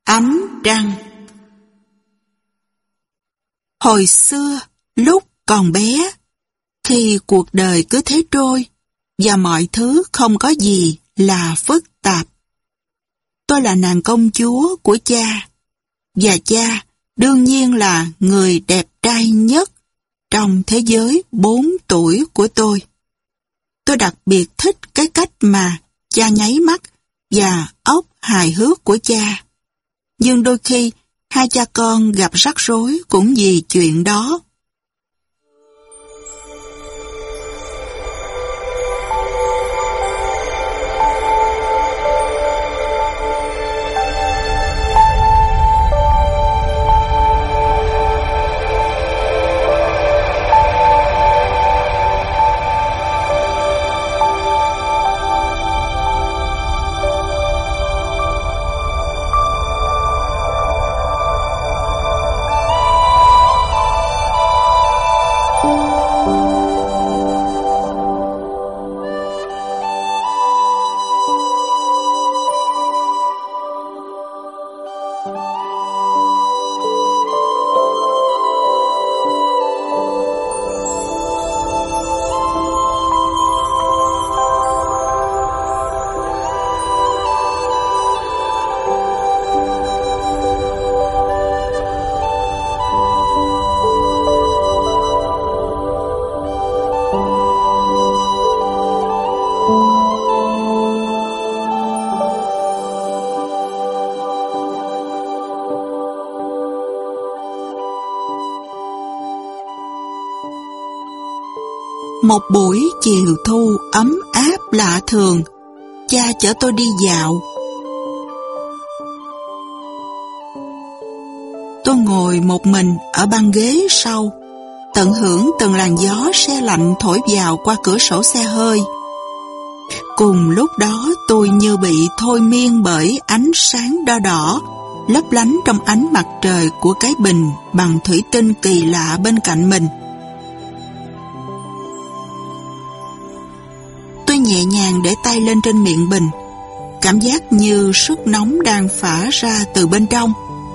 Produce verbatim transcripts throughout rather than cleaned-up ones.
Ánh trăng. Hồi xưa, lúc còn bé, khi cuộc đời cứ thế trôi, và mọi thứ không có gì là phức tạp. Tôi là nàng công chúa của cha, và cha đương nhiên là người đẹp trai nhất trong thế giới bốn tuổi của tôi. Tôi đặc biệt thích cái cách mà cha nháy mắt và óc hài hước của cha. Nhưng đôi khi, hai cha con gặp rắc rối cũng vì chuyện đó. Một buổi chiều thu ấm áp lạ thường, cha chở tôi đi dạo. Tôi ngồi một mình ở băng ghế sau, tận hưởng từng làn gió se lạnh thổi vào qua cửa sổ xe hơi. Cùng lúc đó tôi như bị thôi miên bởi ánh sáng đỏ đỏ, lấp lánh trong ánh mặt trời của cái bình bằng thủy tinh kỳ lạ bên cạnh mình. Tôi nhẹ nhàng để tay lên trên miệng bình, cảm giác như sức nóng đang phả ra từ bên trong.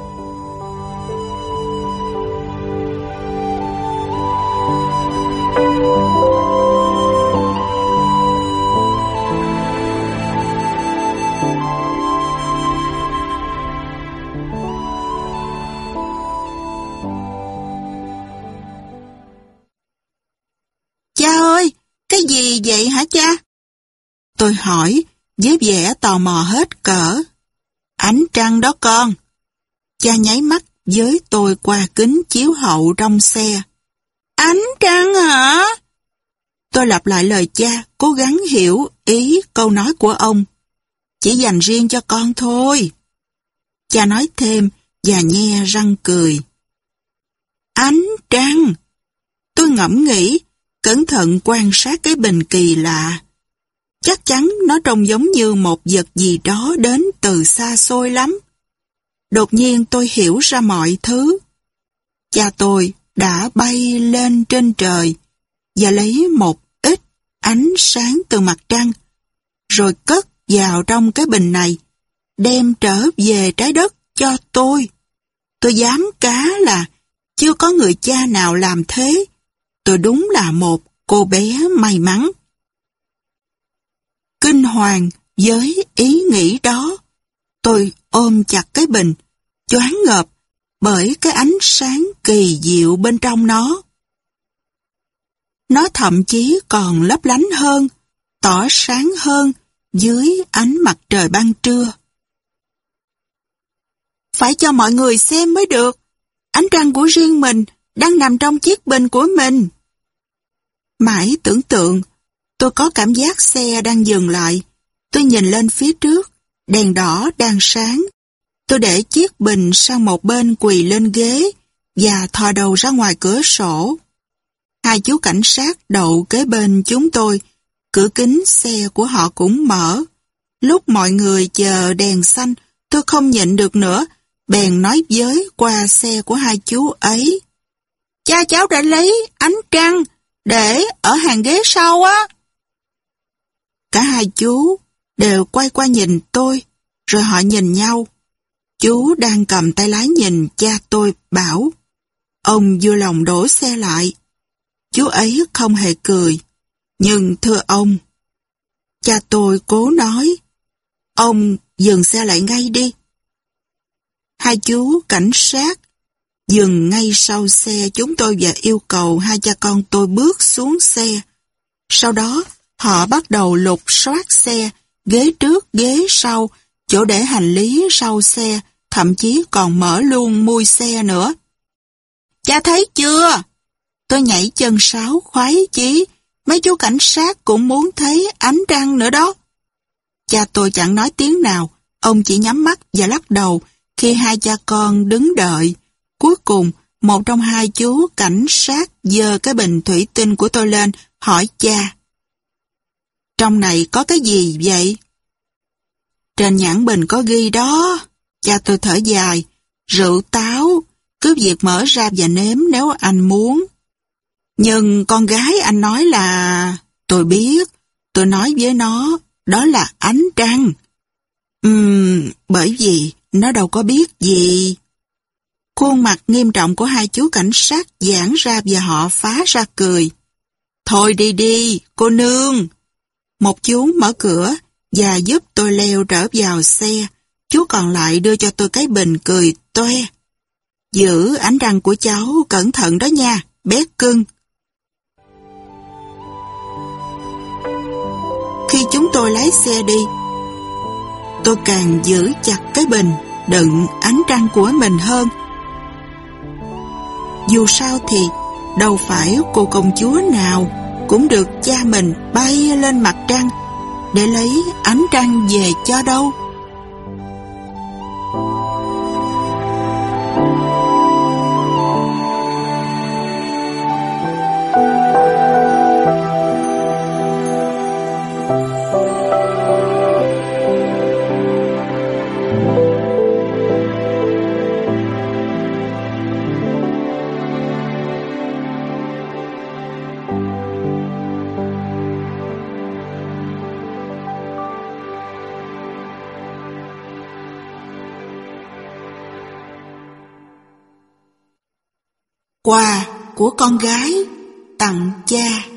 Cha ơi, cái gì vậy hả cha? Tôi hỏi, với vẻ tò mò hết cỡ. Ánh trăng đó con. Cha nháy mắt với tôi qua kính chiếu hậu trong xe. Ánh trăng hả? Tôi lặp lại lời cha, cố gắng hiểu ý câu nói của ông. Chỉ dành riêng cho con thôi. Cha nói thêm và nhe răng cười. Ánh trăng. Tôi ngẫm nghĩ, cẩn thận quan sát cái bình kỳ lạ. Chắc chắn nó trông giống như một vật gì đó đến từ xa xôi lắm. Đột nhiên tôi hiểu ra mọi thứ. Cha tôi đã bay lên trên trời và lấy một ít ánh sáng từ mặt trăng, rồi cất vào trong cái bình này, đem trở về trái đất cho tôi. Tôi dám cá là chưa có người cha nào làm thế. Tôi đúng là một cô bé may mắn. Kinh hoàng với ý nghĩ đó, tôi ôm chặt cái bình, choáng ngợp bởi cái ánh sáng kỳ diệu bên trong nó. Nó thậm chí còn lấp lánh hơn, tỏ sáng hơn dưới ánh mặt trời ban trưa. Phải cho mọi người xem mới được, ánh trăng của riêng mình đang nằm trong chiếc bình của mình. Mãi tưởng tượng, tôi có cảm giác xe đang dừng lại. Tôi nhìn lên phía trước, đèn đỏ đang sáng. Tôi để chiếc bình sang một bên quỳ lên ghế và thò đầu ra ngoài cửa sổ. Hai chú cảnh sát đậu kế bên chúng tôi, cửa kính xe của họ cũng mở. Lúc mọi người chờ đèn xanh, tôi không nhịn được nữa, bèn nói với qua xe của hai chú ấy. Cha cháu đã lấy ánh trăng để ở hàng ghế sau á. Cả hai chú đều quay qua nhìn tôi, rồi họ nhìn nhau. Chú đang cầm tay lái nhìn cha tôi bảo, ông vui lòng đổ xe lại. Chú ấy không hề cười. Nhưng thưa ông, cha tôi cố nói, ông dừng xe lại ngay đi. Hai chú cảnh sát dừng ngay sau xe chúng tôi và yêu cầu hai cha con tôi bước xuống xe. Sau đó, họ bắt đầu lục soát xe, ghế trước, ghế sau, chỗ để hành lý sau xe, thậm chí còn mở luôn mui xe nữa. Cha thấy chưa? Tôi nhảy chân sáo khoái chí, mấy chú cảnh sát cũng muốn thấy ánh trăng nữa đó. Cha tôi chẳng nói tiếng nào, ông chỉ nhắm mắt và lắc đầu khi hai cha con đứng đợi. Cuối cùng, một trong hai chú cảnh sát giơ cái bình thủy tinh của tôi lên, hỏi cha. Trong này có cái gì vậy? Trên nhãn bình có ghi đó. Cha tôi thở dài. Rượu táo, cứ việc mở ra và nếm nếu anh muốn. Nhưng con gái anh nói là... Tôi biết, tôi nói với nó, đó là ánh trăng. Ừm, bởi vì nó đâu có biết gì. Khuôn mặt nghiêm trọng của hai chú cảnh sát giãn ra và họ phá ra cười. Thôi đi đi, cô nương. Một chú mở cửa và giúp tôi leo trở vào xe. Chú còn lại đưa cho tôi cái bình cười toe. Giữ ánh trăng của cháu cẩn thận đó nha, bé cưng. Khi chúng tôi lái xe đi, tôi càng giữ chặt cái bình đựng ánh trăng của mình hơn. Dù sao thì đâu phải cô công chúa nào cũng được cha mình bay lên mặt trăng để lấy ánh trăng về cho đâu. Quà của con gái tặng cha.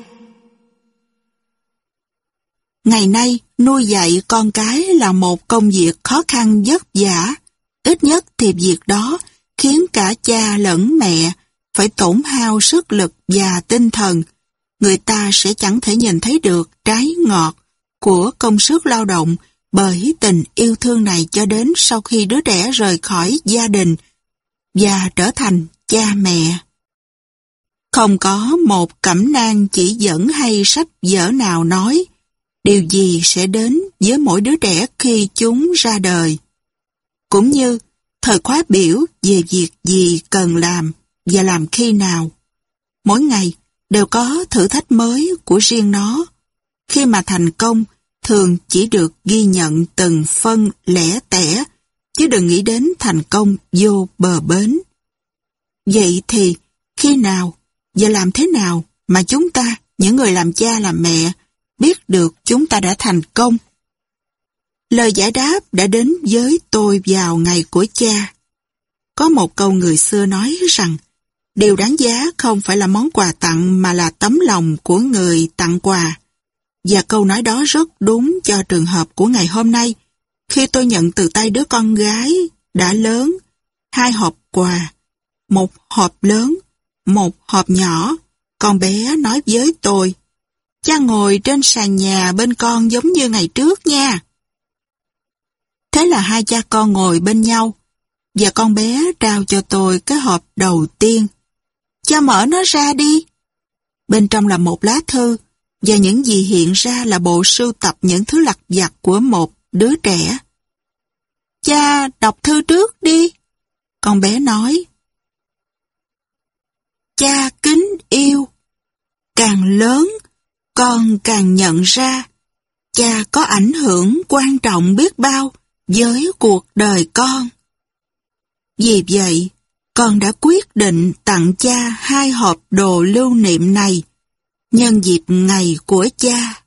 Ngày nay, nuôi dạy con cái là một công việc khó khăn vất vả. Ít nhất thì việc đó khiến cả cha lẫn mẹ phải tổn hao sức lực và tinh thần. Người ta sẽ chẳng thể nhìn thấy được trái ngọt của công sức lao động bởi tình yêu thương này cho đến sau khi đứa trẻ rời khỏi gia đình và trở thành cha mẹ. Không có một cẩm nang chỉ dẫn hay sách vở nào nói điều gì sẽ đến với mỗi đứa trẻ khi chúng ra đời. Cũng như thời khóa biểu về việc gì cần làm và làm khi nào. Mỗi ngày đều có thử thách mới của riêng nó. Khi mà thành công thường chỉ được ghi nhận từng phân lẻ tẻ, chứ đừng nghĩ đến thành công vô bờ bến. Vậy thì khi nào và làm thế nào mà chúng ta, những người làm cha làm mẹ, biết được chúng ta đã thành công? Lời giải đáp đã đến với tôi vào ngày của cha. Có một câu người xưa nói rằng, điều đáng giá không phải là món quà tặng mà là tấm lòng của người tặng quà. Và câu nói đó rất đúng cho trường hợp của ngày hôm nay, khi tôi nhận từ tay đứa con gái đã lớn hai hộp quà, một hộp lớn, một hộp nhỏ. Con bé nói với tôi, cha ngồi trên sàn nhà bên con giống như ngày trước nha. Thế là hai cha con ngồi bên nhau, và con bé trao cho tôi cái hộp đầu tiên. Cha mở nó ra đi. Bên trong là một lá thư, và những gì hiện ra là bộ sưu tập những thứ lặt vặt của một đứa trẻ. Cha đọc thư trước đi, con bé nói. Cha kính yêu, càng lớn, con càng nhận ra cha có ảnh hưởng quan trọng biết bao với cuộc đời con. Vì vậy, con đã quyết định tặng cha hai hộp đồ lưu niệm này nhân dịp ngày của cha.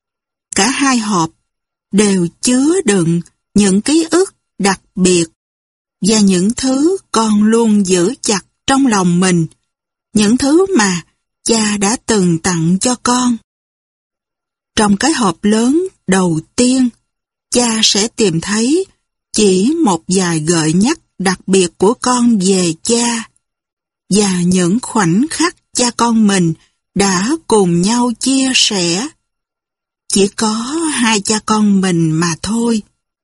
Cả hai hộp đều chứa đựng những ký ức đặc biệt và những thứ con luôn giữ chặt trong lòng mình, những thứ mà cha đã từng tặng cho con. Trong cái hộp lớn đầu tiên, cha sẽ tìm thấy chỉ một vài gợi nhắc đặc biệt của con về cha và những khoảnh khắc cha con mình đã cùng nhau chia sẻ. Chỉ có hai cha con mình mà thôi.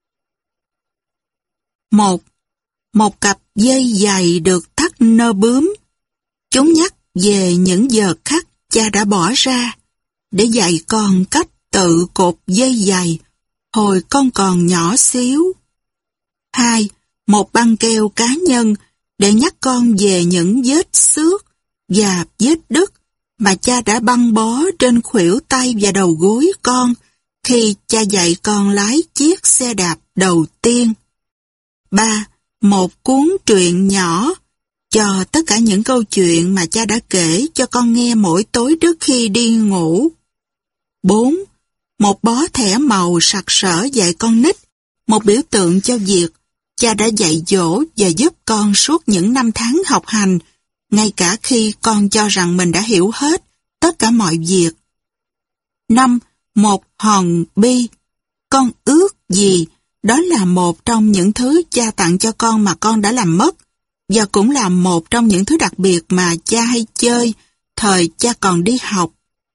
Một, một cặp dây giày được thắt nơ bướm. Chúng nhắc về những giờ khắc cha đã bỏ ra để dạy con cách tự cột dây giày hồi con còn nhỏ xíu. Hai, một băng keo cá nhân để nhắc con về những vết xước và vết đứt mà cha đã băng bó trên khuỷu tay và đầu gối con khi cha dạy con lái chiếc xe đạp đầu tiên. Ba, một cuốn truyện nhỏ cho tất cả những câu chuyện mà cha đã kể cho con nghe mỗi tối trước khi đi ngủ. Bốn, một bó thẻ màu sặc sỡ dạy con nít, một biểu tượng cho việc cha đã dạy dỗ và giúp con suốt những năm tháng học hành, ngay cả khi con cho rằng mình đã hiểu hết tất cả mọi việc. Năm, một hòn bi. Con ước gì, đó là một trong những thứ cha tặng cho con mà con đã làm mất, và cũng là một trong những thứ đặc biệt mà cha hay chơi thời cha còn đi học.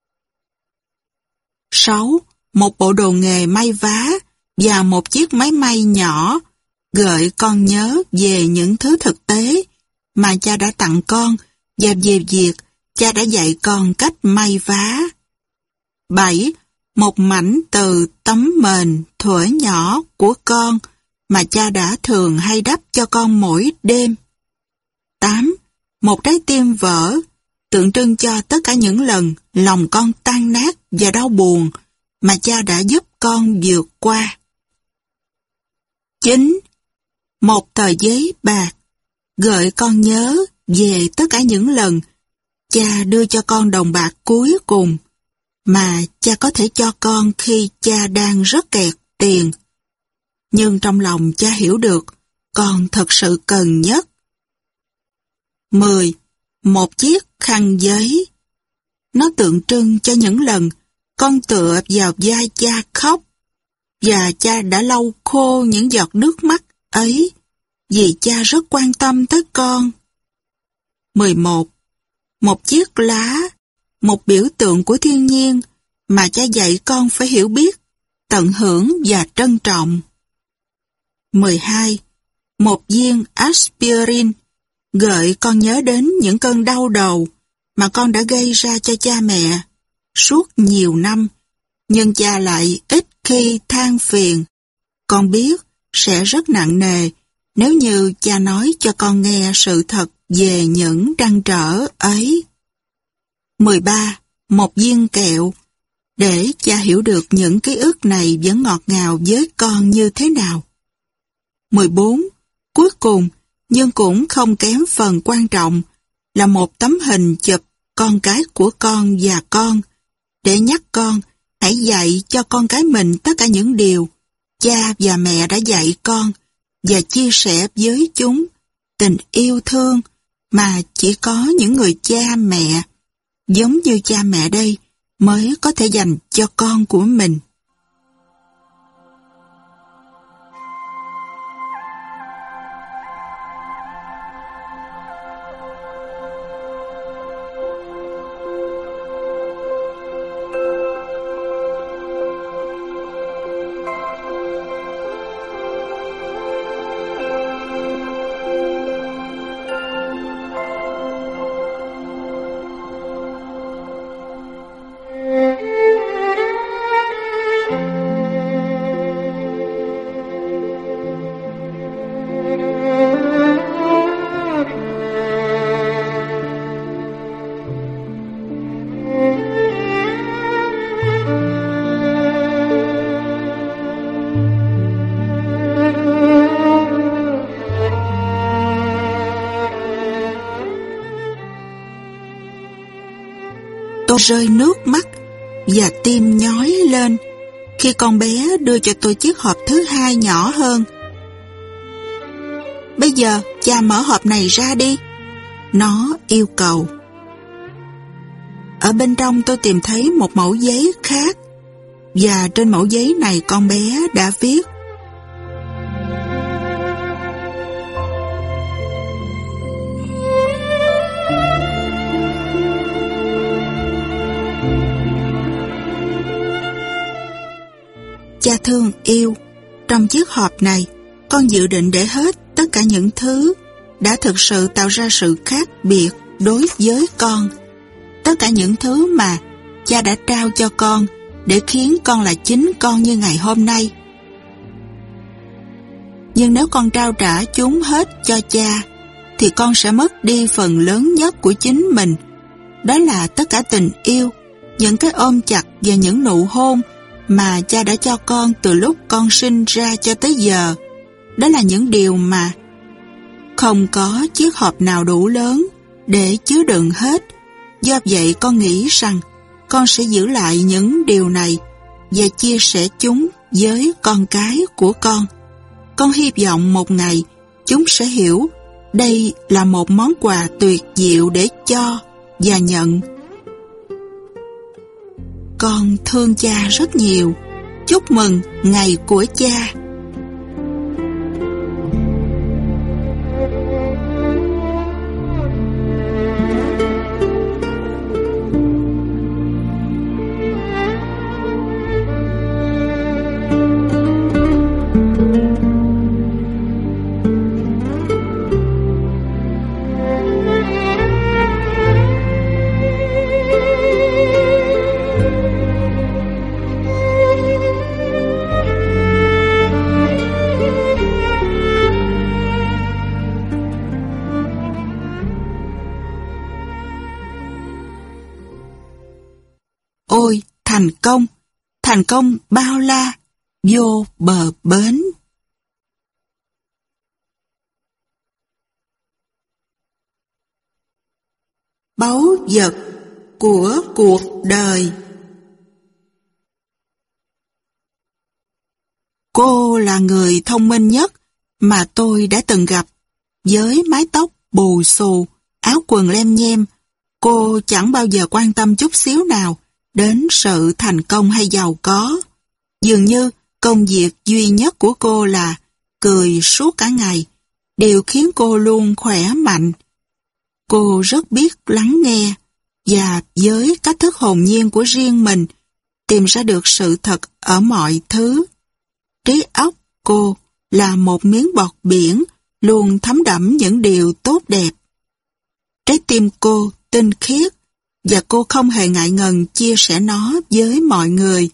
Sáu, một bộ đồ nghề may vá và một chiếc máy may nhỏ gợi con nhớ về những thứ thực tế mà cha đã tặng con và về việc cha đã dạy con cách may vá. Bảy, một mảnh từ tấm mền thuở nhỏ của con mà cha đã thường hay đắp cho con mỗi đêm. Tám, một trái tim vỡ, tượng trưng cho tất cả những lần lòng con tan nát và đau buồn mà cha đã giúp con vượt qua. Chín, một tờ giấy bạc, gợi con nhớ về tất cả những lần cha đưa cho con đồng bạc cuối cùng mà cha có thể cho con khi cha đang rất kẹt tiền. Nhưng trong lòng cha hiểu được con thật sự cần nhất. Mười, một chiếc khăn giấy. Nó tượng trưng cho những lần con tựa vào vai cha khóc, và cha đã lau khô những giọt nước mắt ấy, vì cha rất quan tâm tới con. Mười một, một chiếc lá, một biểu tượng của thiên nhiên mà cha dạy con phải hiểu biết, tận hưởng và trân trọng. Mười hai, một viên aspirin, gợi con nhớ đến những cơn đau đầu mà con đã gây ra cho cha mẹ suốt nhiều năm, nhưng cha lại ít khi than phiền. Con biết sẽ rất nặng nề nếu như cha nói cho con nghe sự thật về những trăn trở ấy. Mười ba, một viên kẹo, để cha hiểu được những ký ức này vẫn ngọt ngào với con như thế nào. Mười bốn, cuối cùng, nhưng cũng không kém phần quan trọng, là một tấm hình chụp con cái của con và con, để nhắc con hãy dạy cho con cái mình tất cả những điều cha và mẹ đã dạy con, và chia sẻ với chúng tình yêu thương mà chỉ có những người cha mẹ, giống như cha mẹ đây, mới có thể dành cho con của mình. Tôi rơi nước mắt và tim nhói lên khi con bé đưa cho tôi chiếc hộp thứ hai nhỏ hơn. Bây giờ cha mở hộp này ra đi. Nó yêu cầu. Ở bên trong tôi tìm thấy một mẩu giấy khác, và trên mẩu giấy này con bé đã viết: Cha thương yêu, trong chiếc hộp này, con dự định để hết tất cả những thứ đã thực sự tạo ra sự khác biệt đối với con. Tất cả những thứ mà cha đã trao cho con để khiến con là chính con như ngày hôm nay. Nhưng nếu con trao trả chúng hết cho cha, thì con sẽ mất đi phần lớn nhất của chính mình. Đó là tất cả tình yêu, những cái ôm chặt và những nụ hôn mà cha đã cho con từ lúc con sinh ra cho tới giờ. Đó là những điều mà không có chiếc hộp nào đủ lớn để chứa đựng hết. Do vậy con nghĩ rằng con sẽ giữ lại những điều này và chia sẻ chúng với con cái của con. Con hy vọng một ngày chúng sẽ hiểu đây là một món quà tuyệt diệu để cho và nhận. Con thương cha rất nhiều. Chúc mừng ngày của cha. Ôi, thành công, thành công bao la, vô bờ bến. Báu vật của cuộc đời. Cô là người thông minh nhất mà tôi đã từng gặp. Với mái tóc bù xù, áo quần lem nhem, cô chẳng bao giờ quan tâm chút xíu nào đến sự thành công hay giàu có. Dường như công việc duy nhất của cô là cười suốt cả ngày, điều khiến cô luôn khỏe mạnh. Cô rất biết lắng nghe và với cách thức hồn nhiên của riêng mình tìm ra được sự thật ở mọi thứ. Trí óc cô là một miếng bọt biển luôn thấm đẫm những điều tốt đẹp. Trái tim cô tinh khiết và cô không hề ngại ngần chia sẻ nó với mọi người.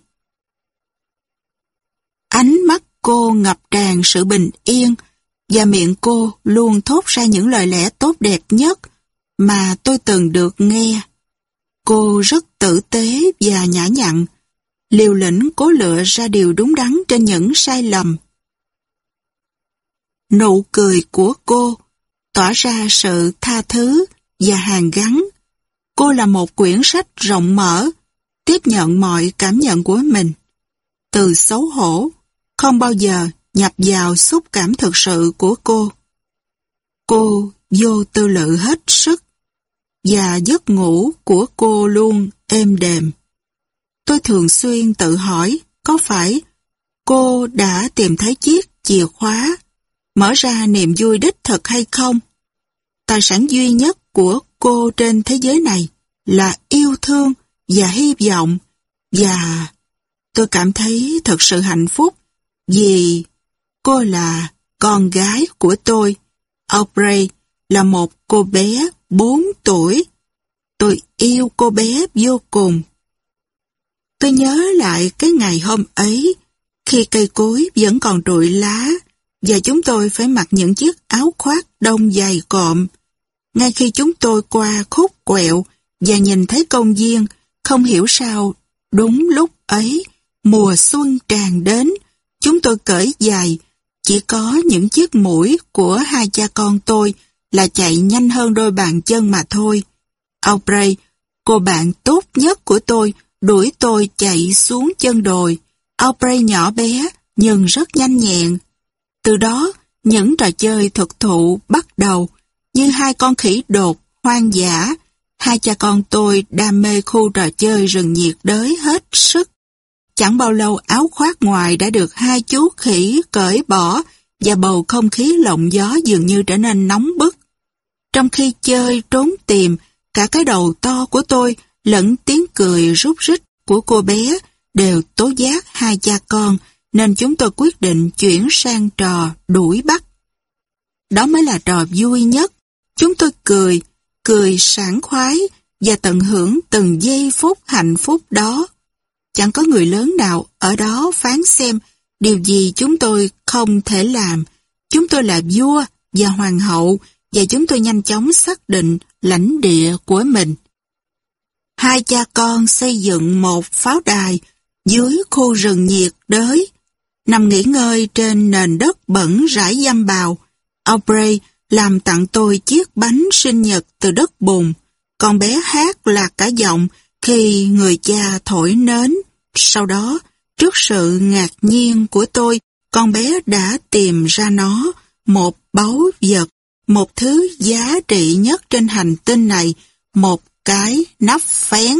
Ánh mắt cô ngập tràn sự bình yên và miệng cô luôn thốt ra những lời lẽ tốt đẹp nhất mà tôi từng được nghe. Cô rất tử tế và nhã nhặn, liều lĩnh cố lựa ra điều đúng đắn trên những sai lầm. Nụ cười của cô tỏa ra sự tha thứ và hàn gắn. Cô là một quyển sách rộng mở, tiếp nhận mọi cảm nhận của mình. Từ xấu hổ, không bao giờ nhập vào xúc cảm thực sự của cô. Cô vô tư lự hết sức, và giấc ngủ của cô luôn êm đềm. Tôi thường xuyên tự hỏi có phải cô đã tìm thấy chiếc chìa khóa mở ra niềm vui đích thực hay không? Tài sản duy nhất của cô trên thế giới này là yêu thương và hy vọng, và tôi cảm thấy thật sự hạnh phúc vì cô là con gái của tôi. Aubrey là một cô bé bốn tuổi. Tôi yêu cô bé vô cùng. Tôi nhớ lại cái ngày hôm ấy, khi cây cối vẫn còn trụi lá, và chúng tôi phải mặc những chiếc áo khoác đông dày cộm. Ngay khi chúng tôi qua khúc quẹo và nhìn thấy công viên, không hiểu sao, đúng lúc ấy, mùa xuân tràn đến, chúng tôi cởi giày. Chỉ có những chiếc mũi của hai cha con tôi là chạy nhanh hơn đôi bàn chân mà thôi. Aubrey, cô bạn tốt nhất của tôi, đuổi tôi chạy xuống chân đồi. Aubrey nhỏ bé nhưng rất nhanh nhẹn. Từ đó, Những trò chơi thực thụ bắt đầu như hai con khỉ đột, hoang dã. Hai cha con tôi đam mê khu trò chơi rừng nhiệt đới hết sức. Chẳng bao lâu áo khoác ngoài đã được hai chú khỉ cởi bỏ và bầu không khí lộng gió dường như trở nên nóng bức. Trong khi chơi trốn tìm, cả cái đầu to của tôi lẫn tiếng cười rúc rích của cô bé đều tố giác hai cha con, nên chúng tôi quyết định chuyển sang trò đuổi bắt. Đó mới là trò vui nhất. Chúng tôi cười, cười sảng khoái và tận hưởng từng giây phút hạnh phúc đó. Chẳng có người lớn nào ở đó phán xem điều gì chúng tôi không thể làm. Chúng tôi là vua và hoàng hậu và chúng tôi nhanh chóng xác định lãnh địa của mình. Hai cha con xây dựng một pháo đài dưới khu rừng nhiệt đới. Nằm nghỉ ngơi trên nền đất bẩn rải dăm bào, Aubrey làm tặng tôi chiếc bánh sinh nhật từ đất bùn. Con bé hát lạc cả giọng khi người cha thổi nến. Sau đó, trước sự ngạc nhiên của tôi, con bé đã tìm ra nó, một báu vật, một thứ giá trị nhất trên hành tinh này, một cái nắp phén.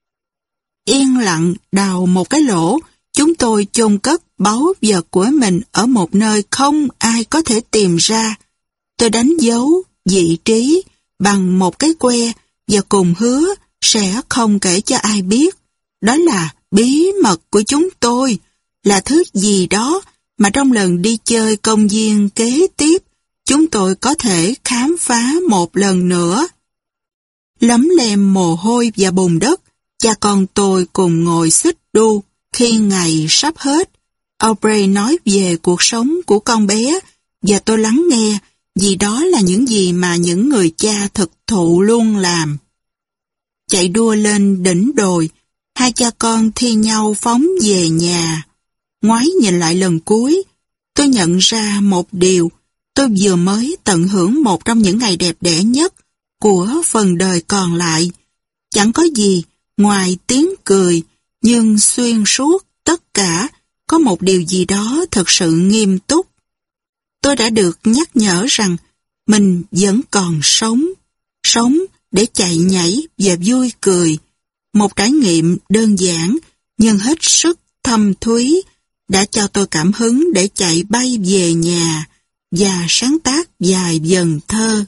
Yên lặng đào một cái lỗ, chúng tôi chôn cất báu vật của mình ở một nơi không ai có thể tìm ra. Tôi đánh dấu vị trí bằng một cái que và cùng hứa sẽ không kể cho ai biết. Đó là bí mật của chúng tôi, là thứ gì đó mà trong lần đi chơi công viên kế tiếp, chúng tôi có thể khám phá một lần nữa. Lấm lem mồ hôi và bùn đất, cha con tôi cùng ngồi xích đu. Khi ngày sắp hết, Aubrey nói về cuộc sống của con bé và tôi lắng nghe, vì đó là những gì mà những người cha thực thụ luôn làm. Chạy đua lên đỉnh đồi, hai cha con thi nhau phóng về nhà. Ngoái nhìn lại lần cuối, tôi nhận ra một điều. Tôi vừa mới tận hưởng một trong những ngày đẹp đẽ nhất của phần đời còn lại. Chẳng có gì ngoài tiếng cười, nhưng xuyên suốt tất cả có một điều gì đó thật sự nghiêm túc. Tôi đã được nhắc nhở rằng mình vẫn còn sống, sống để chạy nhảy và vui cười. Một trải nghiệm đơn giản nhưng hết sức thâm thúy đã cho tôi cảm hứng để chạy bay về nhà và sáng tác vài vần thơ.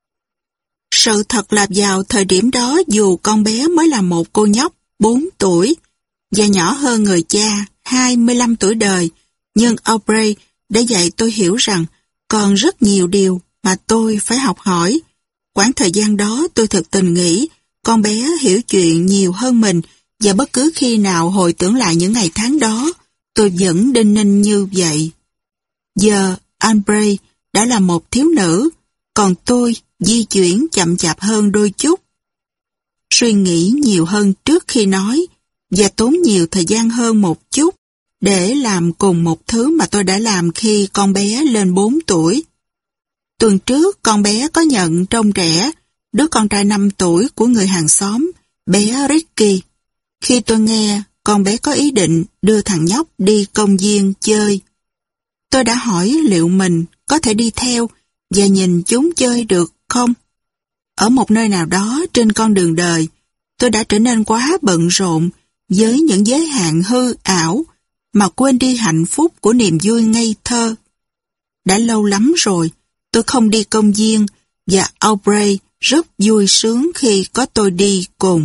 Sự thật là vào thời điểm đó, dù con bé mới là một cô nhóc bốn tuổi và nhỏ hơn người cha hai mươi lăm tuổi đời, nhưng Aubrey đã dạy tôi hiểu rằng còn rất nhiều điều mà tôi phải học hỏi. Quãng thời gian đó tôi thực tình nghĩ con bé hiểu chuyện nhiều hơn mình, và bất cứ khi nào hồi tưởng lại những ngày tháng đó, tôi vẫn đinh ninh như vậy. Giờ Aubrey đã là một thiếu nữ, còn tôi di chuyển chậm chạp hơn đôi chút. Suy nghĩ nhiều hơn trước khi nói, và tốn nhiều thời gian hơn một chút để làm cùng một thứ mà tôi đã làm khi con bé lên bốn tuổi. Tuần trước, con bé có nhận trông trẻ, đứa con trai năm tuổi của người hàng xóm, bé Ricky. Khi tôi nghe, con bé có ý định đưa thằng nhóc đi công viên chơi. Tôi đã hỏi liệu mình có thể đi theo và nhìn chúng chơi được không? Ở một nơi nào đó trên con đường đời, tôi đã trở nên quá bận rộn với những giới hạn hư ảo mà quên đi hạnh phúc của niềm vui ngây thơ. Đã lâu lắm rồi, tôi không đi công viên và Aubrey rất vui sướng khi có tôi đi cùng.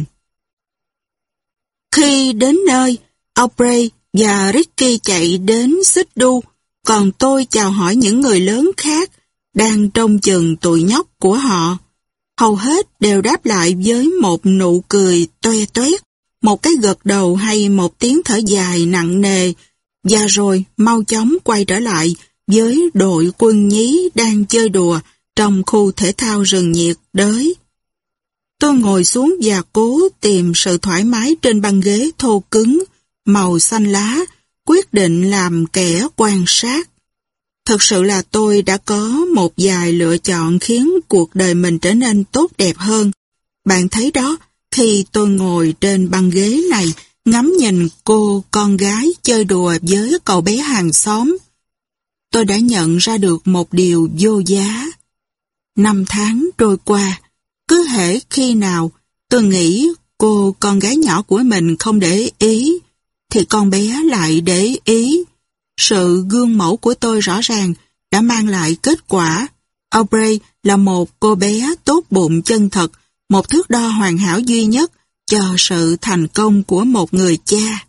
Khi đến nơi, Aubrey và Ricky chạy đến xích đu, còn tôi chào hỏi những người lớn khác đang trông chừng tụi nhóc của họ. Hầu hết đều đáp lại với một nụ cười toe toét, một cái gật đầu hay một tiếng thở dài nặng nề, và rồi mau chóng quay trở lại với đội quân nhí đang chơi đùa trong khu thể thao rừng nhiệt đới. Tôi ngồi xuống và cố tìm sự thoải mái trên băng ghế thô cứng, màu xanh lá, quyết định làm kẻ quan sát. Thực sự là tôi đã có một vài lựa chọn khiến cuộc đời mình trở nên tốt đẹp hơn. Bạn thấy đó, khi tôi ngồi trên băng ghế này, ngắm nhìn cô con gái chơi đùa với cậu bé hàng xóm. tôi đã nhận ra được một điều vô giá. Năm tháng trôi qua, cứ hễ khi nào tôi nghĩ cô con gái nhỏ của mình không để ý, thì con bé lại để ý. Sự gương mẫu của tôi rõ ràng đã mang lại kết quả. Aubrey là một cô bé tốt bụng chân thật, một thước đo hoàn hảo duy nhất cho sự thành công của một người cha.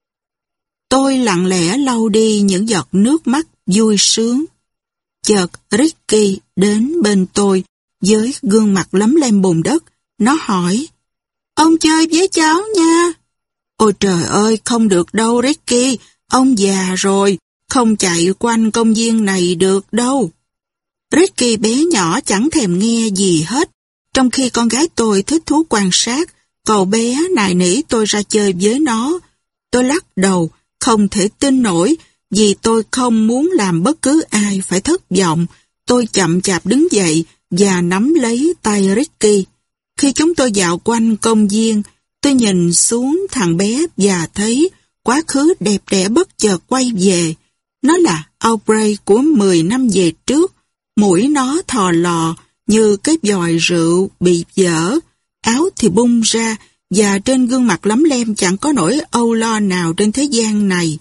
Tôi lặng lẽ lau đi những giọt nước mắt vui sướng. Chợt Ricky đến bên tôi với gương mặt lấm lem bùn đất. Nó hỏi, ông chơi với cháu nha. Ôi trời ơi, không được đâu Ricky, ông già rồi, không chạy quanh công viên này được đâu. Ricky bé nhỏ chẳng thèm nghe gì hết, trong khi con gái tôi thích thú quan sát, cậu bé nài nỉ tôi ra chơi với nó. Tôi lắc đầu, không thể tin nổi, vì tôi không muốn làm bất cứ ai phải thất vọng. Tôi chậm chạp đứng dậy và nắm lấy tay Ricky. Khi chúng tôi dạo quanh công viên, tôi nhìn xuống thằng bé và thấy quá khứ đẹp đẽ bất chợt quay về. Nó là Aubrey của mười năm về trước. Mũi nó thò lò như cái vòi rượu bị vỡ, áo thì bung ra và trên gương mặt lấm lem chẳng có nỗi âu lo nào trên thế gian này.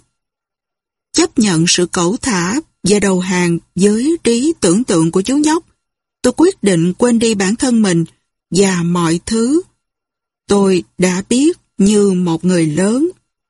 Chấp nhận sự cẩu thả và đầu hàng với trí tưởng tượng của chú nhóc, tôi quyết định quên đi bản thân mình và mọi thứ tôi đã biết như một người lớn.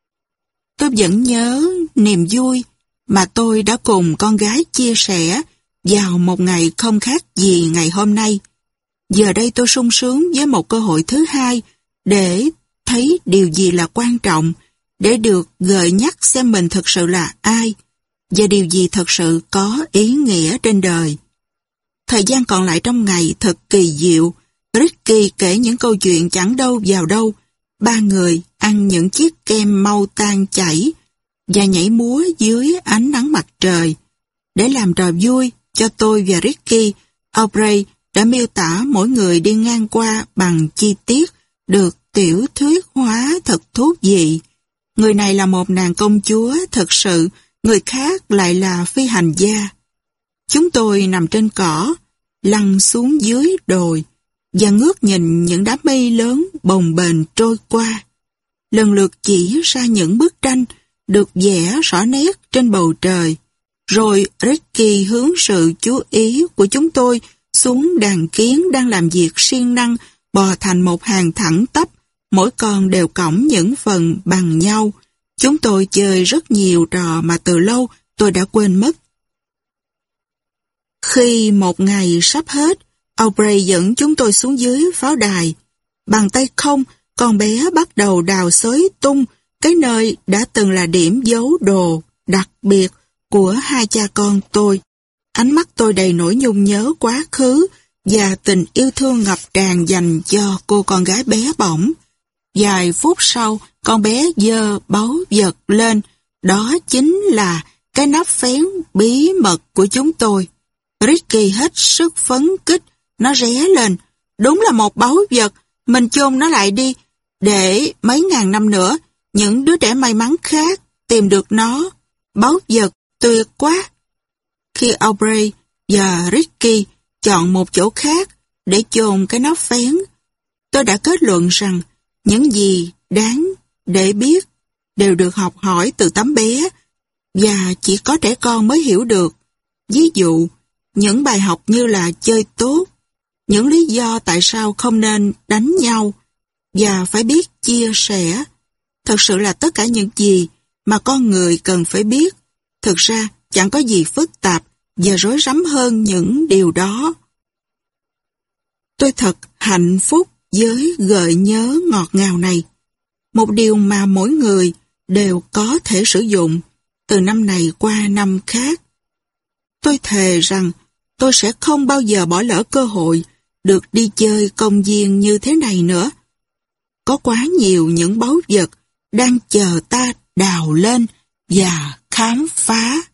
Tôi vẫn nhớ niềm vui mà tôi đã cùng con gái chia sẻ vào một ngày không khác gì ngày hôm nay. Giờ đây tôi sung sướng với một cơ hội thứ hai để thấy điều gì là quan trọng, để được gợi nhắc xem mình thực sự là ai và điều gì thật sự có ý nghĩa trên đời. Thời gian còn lại trong ngày thật kỳ diệu. Ricky kể những câu chuyện chẳng đâu vào đâu. Ba người ăn những chiếc kem mau tan chảy và nhảy múa dưới ánh nắng mặt trời. Để làm trò vui cho tôi và Ricky, Aubrey đã miêu tả mỗi người đi ngang qua bằng chi tiết được tiểu thuyết hóa thật thú vị. Người này là một nàng công chúa thật sự, người khác lại là phi hành gia. Chúng tôi nằm trên cỏ, lăn xuống dưới đồi và ngước nhìn những đám mây lớn bồng bềnh trôi qua. Lần lượt chỉ ra những bức tranh được vẽ rõ nét trên bầu trời. Rồi Ricky hướng sự chú ý của chúng tôi xuống đàn kiến đang làm việc siêng năng bò thành một hàng thẳng tắp, mỗi con đều cõng những phần bằng nhau. Chúng tôi chơi rất nhiều trò mà từ lâu tôi đã quên mất. Khi một ngày sắp hết, Aubrey dẫn chúng tôi xuống dưới pháo đài. Bằng tay không, con bé bắt đầu đào xới tung cái nơi đã từng là điểm giấu đồ đặc biệt của hai cha con tôi. Ánh mắt tôi đầy nỗi nhung nhớ quá khứ và tình yêu thương ngập tràn dành cho cô con gái bé bỏng. Vài phút sau, con bé giơ báu vật lên. Đó chính là cái nắp phén bí mật của chúng tôi. Ricky hết sức phấn khích. Nó ré lên. Đúng là một báu vật. Mình chôn nó lại đi. Để mấy ngàn năm nữa, những đứa trẻ may mắn khác tìm được nó. Báu vật tuyệt quá. Khi Aubrey và Ricky chọn một chỗ khác để chôn cái nắp phén, tôi đã kết luận rằng những gì đáng để biết đều được học hỏi từ tấm bé và chỉ có trẻ con mới hiểu được. Ví dụ, những bài học như là chơi tốt, những lý do tại sao không nên đánh nhau và phải biết chia sẻ. Thật sự là tất cả những gì mà con người cần phải biết. Thực ra chẳng có gì phức tạp và rối rắm hơn những điều đó. Tôi thật hạnh phúc với gợi nhớ ngọt ngào này. Một điều mà mỗi người đều có thể sử dụng từ năm này qua năm khác. Tôi thề rằng tôi sẽ không bao giờ bỏ lỡ cơ hội được đi chơi công viên như thế này nữa. Có quá nhiều những báu vật đang chờ ta đào lên và khám phá.